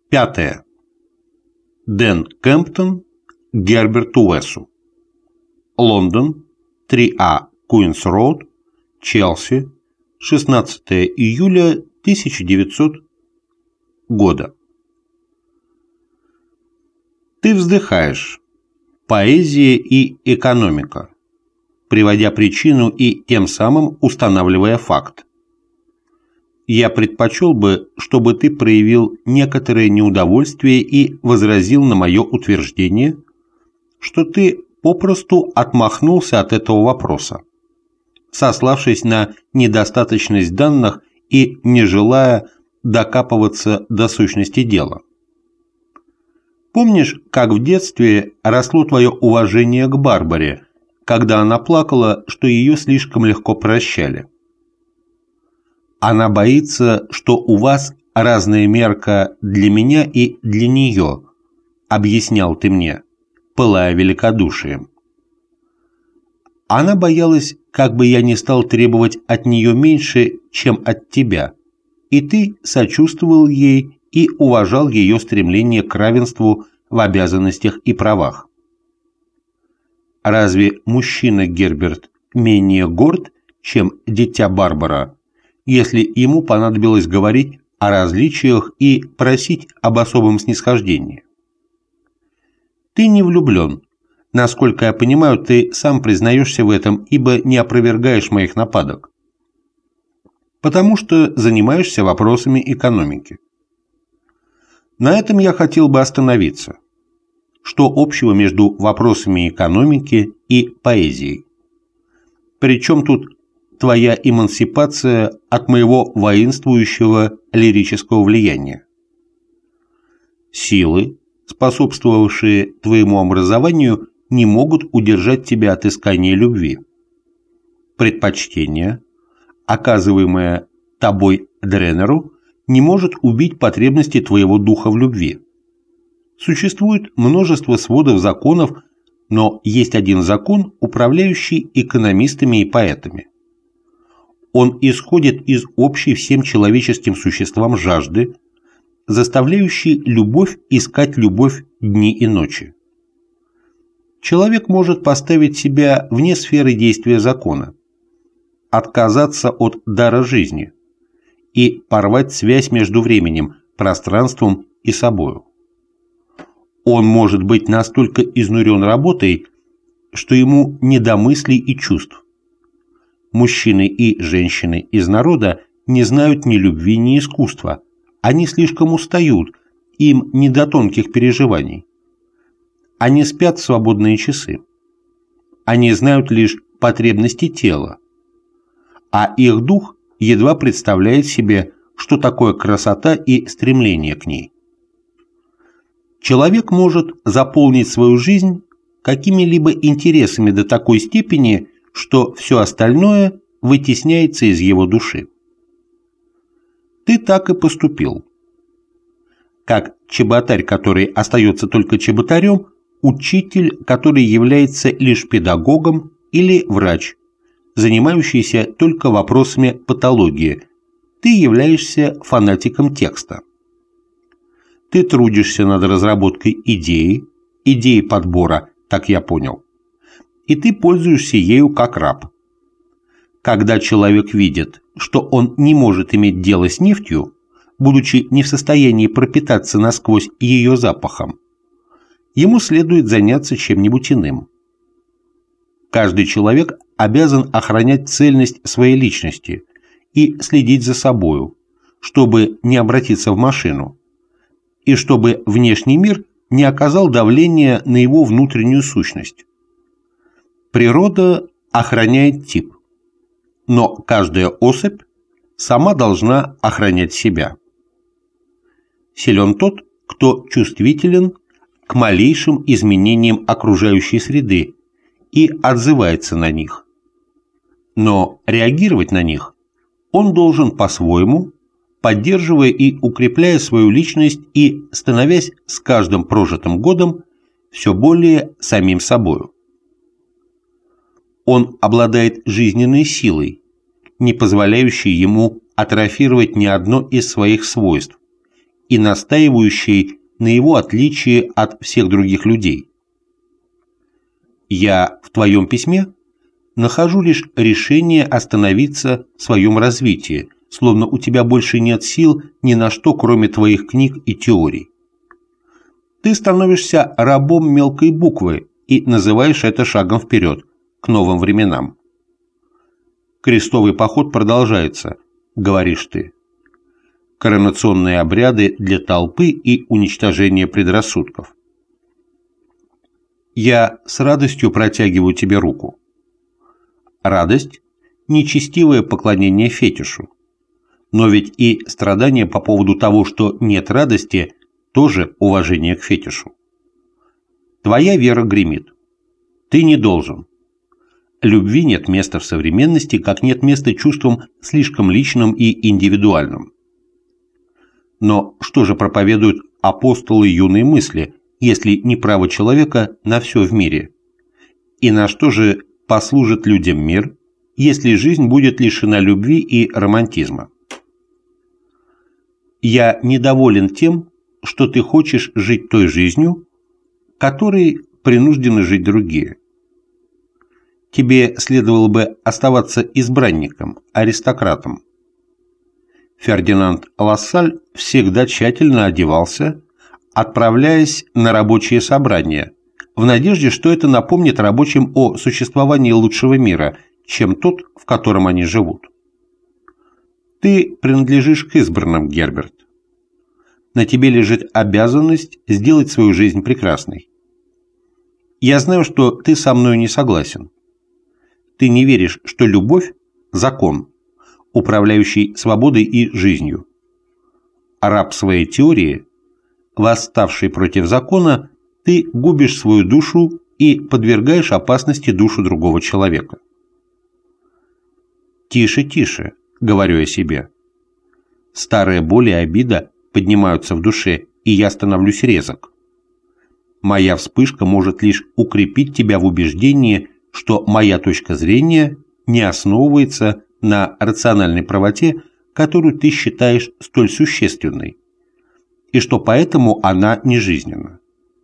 Пятое. Дэн Кемптон Герберту Уэссу. Лондон, 3А Куинс Роуд, Челси, 16 июля 1900 года. Ты вздыхаешь. Поэзия и экономика, приводя причину и тем самым устанавливая факт. Я предпочел бы, чтобы ты проявил некоторое неудовольствие и возразил на мое утверждение, что ты попросту отмахнулся от этого вопроса, сославшись на недостаточность данных и не желая докапываться до сущности дела. Помнишь, как в детстве росло твое уважение к Барбаре, когда она плакала, что ее слишком легко прощали? Она боится, что у вас разная мерка для меня и для нее, объяснял ты мне, пылая великодушием. Она боялась, как бы я не стал требовать от нее меньше, чем от тебя, и ты сочувствовал ей и уважал ее стремление к равенству в обязанностях и правах. Разве мужчина Герберт менее горд, чем дитя Барбара, если ему понадобилось говорить о различиях и просить об особом снисхождении? Ты не влюблен. Насколько я понимаю, ты сам признаешься в этом, ибо не опровергаешь моих нападок. Потому что занимаешься вопросами экономики. На этом я хотел бы остановиться. Что общего между вопросами экономики и поэзией? Причем тут твоя эмансипация от моего воинствующего лирического влияния? Силы, способствовавшие твоему образованию, не могут удержать тебя от искания любви. Предпочтение, оказываемое тобой Дренеру, не может убить потребности твоего духа в любви. Существует множество сводов законов, но есть один закон, управляющий экономистами и поэтами. Он исходит из общей всем человеческим существам жажды, заставляющей любовь искать любовь дни и ночи. Человек может поставить себя вне сферы действия закона, отказаться от дара жизни и порвать связь между временем, пространством и собою. Он может быть настолько изнурен работой, что ему не до мыслей и чувств. Мужчины и женщины из народа не знают ни любви, ни искусства. Они слишком устают, им не до тонких переживаний. Они спят в свободные часы. Они знают лишь потребности тела, а их дух едва представляет себе, что такое красота и стремление к ней. Человек может заполнить свою жизнь какими-либо интересами до такой степени, что все остальное вытесняется из его души. Ты так и поступил. Как чеботарь, который остается только чеботарем, учитель, который является лишь педагогом, или врач, занимающийся только вопросами патологии, ты являешься фанатиком текста. Ты трудишься над разработкой идеи подбора, так я понял, и ты пользуешься ею как раб. Когда человек видит, что он не может иметь дело с нефтью, будучи не в состоянии пропитаться насквозь ее запахом, ему следует заняться чем-нибудь иным. Каждый человек обязан охранять цельность своей личности и следить за собою, чтобы не обратиться в машину, и чтобы внешний мир не оказал давления на его внутреннюю сущность. Природа охраняет тип, но каждая особь сама должна охранять себя. Силен тот, кто чувствителен к малейшим изменениям окружающей среды и отзывается на них. Но реагировать на них он должен по-своему, поддерживая и укрепляя свою личность и становясь с каждым прожитым годом все более самим собою. Он обладает жизненной силой, не позволяющей ему атрофировать ни одно из своих свойств, и настаивающей на его отличии от всех других людей. Я в твоем письме нахожу лишь решение остановиться в своем развитии, словно у тебя больше нет сил ни на что, кроме твоих книг и теорий. Ты становишься рабом мелкой буквы и называешь это шагом вперед, к новым временам. Крестовый поход продолжается, говоришь ты. Коронационные обряды для толпы и уничтожение предрассудков. Я с радостью протягиваю тебе руку. Радость – нечестивое поклонение фетишу. Но ведь и страдание по поводу того, что нет радости, тоже уважение к фетишу. Твоя вера гремит. Ты не должен. Любви нет места в современности, как нет места чувствам слишком личным и индивидуальным. Но что же проповедуют апостолы юной мысли, если не право человека на все в мире? И на что же послужит людям мир, если жизнь будет лишена любви и романтизма? Я недоволен тем, что ты хочешь жить той жизнью, которой принуждены жить другие. Тебе следовало бы оставаться избранником, аристократом. Фердинанд Лассаль всегда тщательно одевался, отправляясь на рабочие собрания, в надежде, что это напомнит рабочим о существовании лучшего мира, чем тот, в котором они живут. Ты принадлежишь к избранным, Герберт. На тебе лежит обязанность сделать свою жизнь прекрасной. Я знаю, что ты со мной не согласен. Ты не веришь, что любовь – закон, управляющий свободой и жизнью. А раб своей теории, восставший против закона, ты губишь свою душу и подвергаешь опасности душу другого человека. «Тише, тише», — говорю я себе. Старая боль и обида поднимаются в душе, и я становлюсь резок. Моя вспышка может лишь укрепить тебя в убеждении, что моя точка зрения не основывается на рациональной правоте, которую ты считаешь столь существенной, и что поэтому она не жизненна.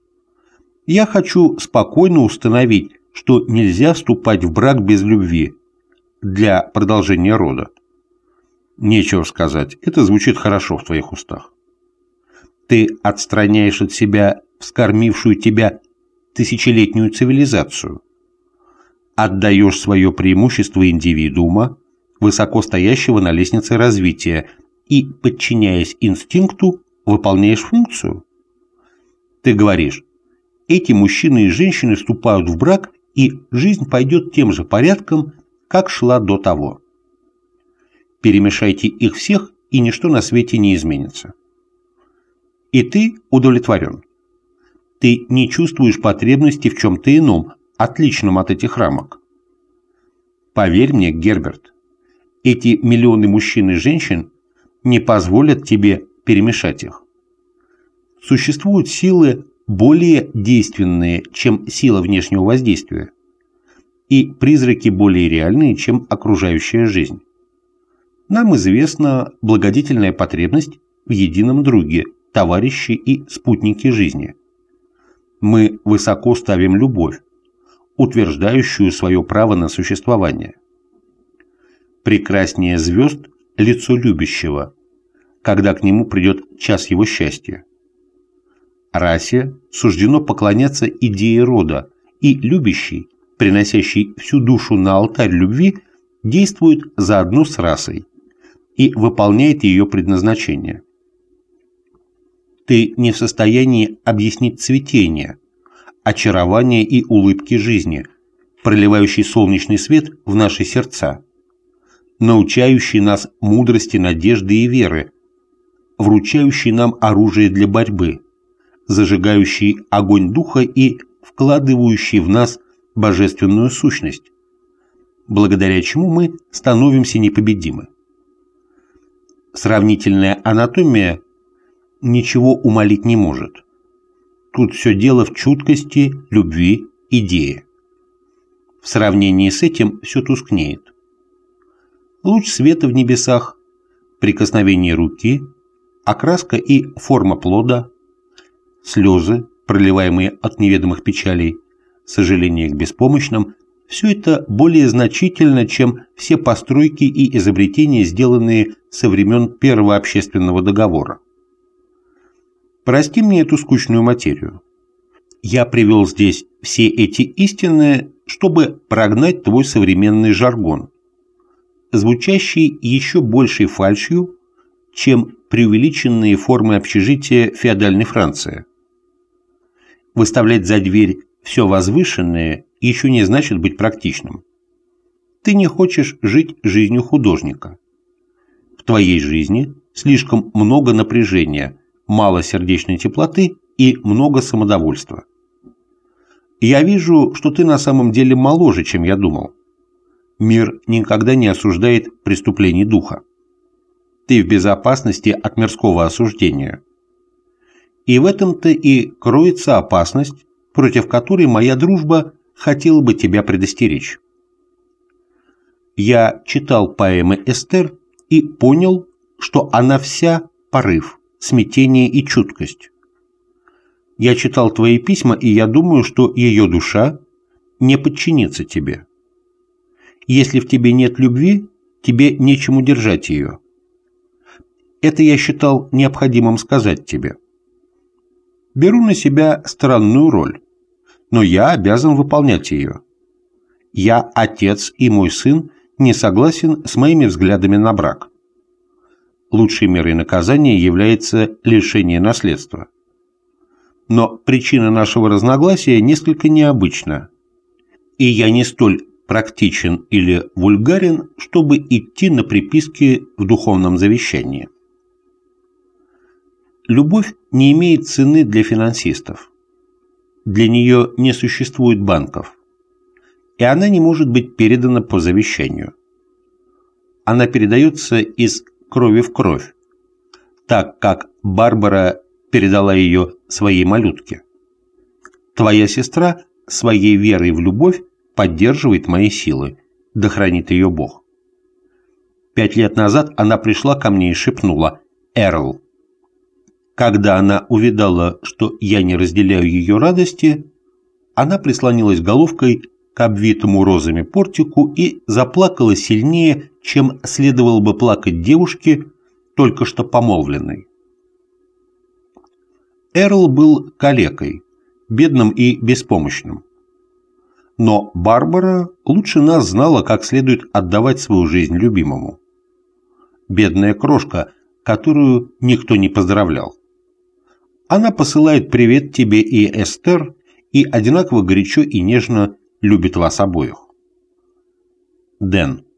Я хочу спокойно установить, что нельзя вступать в брак без любви для продолжения рода. Нечего сказать, это звучит хорошо в твоих устах. Ты отстраняешь от себя вскормившую тебя тысячелетнюю цивилизацию, отдаешь свое преимущество индивидуума, высоко стоящего на лестнице развития, и, подчиняясь инстинкту, выполняешь функцию. Ты говоришь, эти мужчины и женщины вступают в брак, и жизнь пойдет тем же порядком, как шла до того. Перемешайте их всех, и ничто на свете не изменится. И ты удовлетворен. Ты не чувствуешь потребности в чем-то ином, отличном от этих рамок. Поверь мне, Герберт, эти миллионы мужчин и женщин не позволят тебе перемешать их. Существуют силы более действенные, чем сила внешнего воздействия, и призраки более реальные, чем окружающая жизнь. Нам известна благодетельная потребность в едином друге, товарище и спутнике жизни. Мы высоко ставим любовь, утверждающую свое право на существование. Прекраснее звезд лицо любящего, когда к нему придет час его счастья. Расе суждено поклоняться идее рода, и любящий, приносящий всю душу на алтарь любви, действует заодно с расой и выполняет ее предназначение. Ты не в состоянии объяснить цветение, очарование и улыбки жизни, проливающий солнечный свет в наши сердца, научающий нас мудрости, надежды и веры, вручающий нам оружие для борьбы, зажигающий огонь духа и вкладывающий в нас божественную сущность, благодаря чему мы становимся непобедимы. Сравнительная анатомия ничего умолить не может. Тут все дело в чуткости, любви, идее. В сравнении с этим все тускнеет. Луч света в небесах, прикосновение руки, окраска и форма плода, слезы, проливаемые от неведомых печалей, сожаление к беспомощным – все это более значительно, чем все постройки и изобретения, сделанные со времен Первого общественного договора. Прости мне эту скучную материю. Я привел здесь все эти истины, чтобы прогнать твой современный жаргон, звучащий еще большей фальшью, чем преувеличенные формы общежития феодальной Франции. Выставлять за дверь все возвышенное еще не значит быть практичным. Ты не хочешь жить жизнью художника. В твоей жизни слишком много напряжения, мало сердечной теплоты и много самодовольства. Я вижу, что ты на самом деле моложе, чем я думал. Мир никогда не осуждает преступлений духа. Ты в безопасности от мирского осуждения. И в этом-то и кроется опасность, против которой моя дружба хотела бы тебя предостеречь. Я читал поэмы Эстер и понял, что она вся порыв, смятение и чуткость. Я читал твои письма, и я думаю, что ее душа не подчинится тебе. Если в тебе нет любви, тебе нечему держать ее. Это я считал необходимым сказать тебе. Беру на себя странную роль, но я обязан выполнять ее. Я отец, и мой сын не согласен с моими взглядами на брак. Лучшей мерой наказания является лишение наследства. Но причина нашего разногласия несколько необычна, и я не столь практичен или вульгарен, чтобы идти на приписки в духовном завещании. Любовь не имеет цены для финансистов. Для нее не существует банков, и она не может быть передана по завещанию. Она передается из крови в кровь, так как Барбара передала ее своей малютке. Твоя сестра своей верой в любовь поддерживает мои силы, да хранит ее Бог. 5 лет назад она пришла ко мне и шепнула: «Эрл». Когда она увидала, что я не разделяю ее радости, она прислонилась головкой к обвитому розами портику и заплакала сильнее, чем следовало бы плакать девушке, только что помолвленной. Эрл был калекой, бедным и беспомощным. Но Барбара лучше нас знала, как следует отдавать свою жизнь любимому. Бедная крошка, которую никто не поздравлял. Она посылает привет тебе и Эстер и одинаково горячо и нежно любит вас обоих. Дэн.